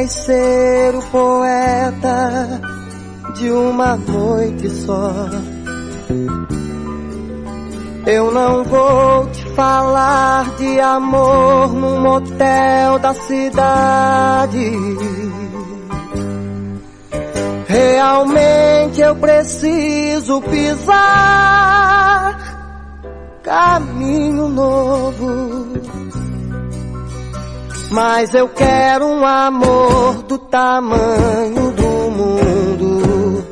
mais ser o poeta de uma noite só. Eu não vou te falar de amor num motel da cidade. Realmente eu preciso pisar caminho novo. Mas eu quero um amor do tamanho do mundo.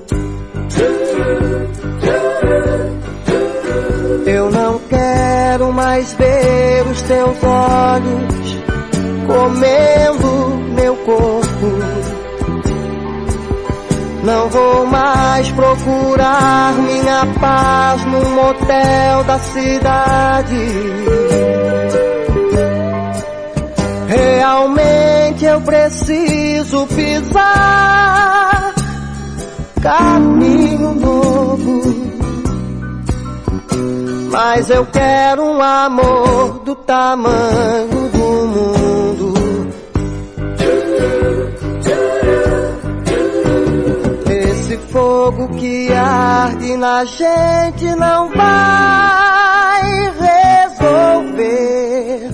Eu não quero mais ver os teus olhos comendo meu corpo. Não vou mais procurar minha paz num motel da cidade. Realmente eu preciso pisar caminho novo. Mas eu quero um amor do tamanho do mundo. Esse fogo que arde na gente não vai resolver.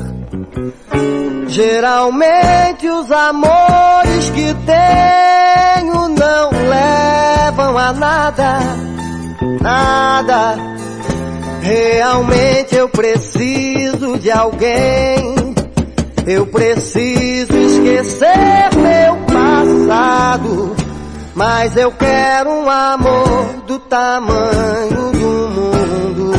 Geralmente os amores que tenho não levam a nada, nada. Realmente eu preciso de alguém. Eu preciso esquecer meu passado. Mas eu quero um amor do tamanho do mundo.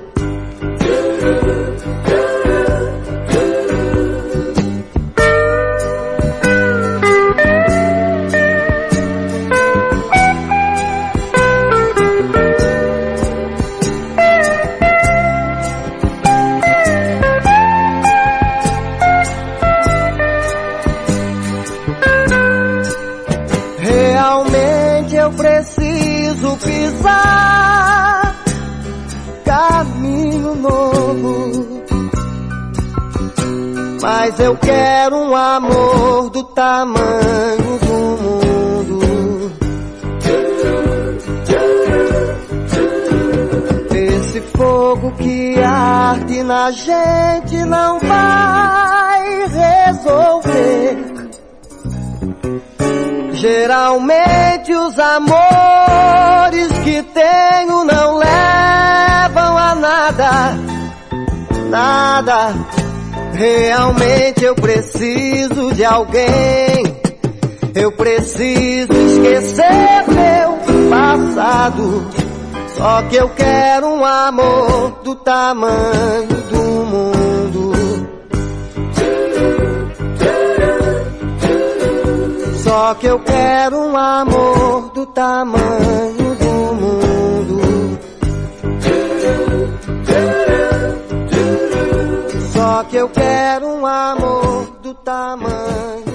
Realmente eu preciso pisar caminho novo. Mas eu quero um amor do tamanho do mundo. Esse fogo que arde na gente não vai resolver. Geralmente os amores que tenho não levam a nada, nada. Realmente eu preciso de alguém. Eu preciso esquecer meu passado. Só que eu quero um amor do tamanho do mundo. Só que eu quero um amor do tamanho do mundo. Só que eu quero um amor do tamanho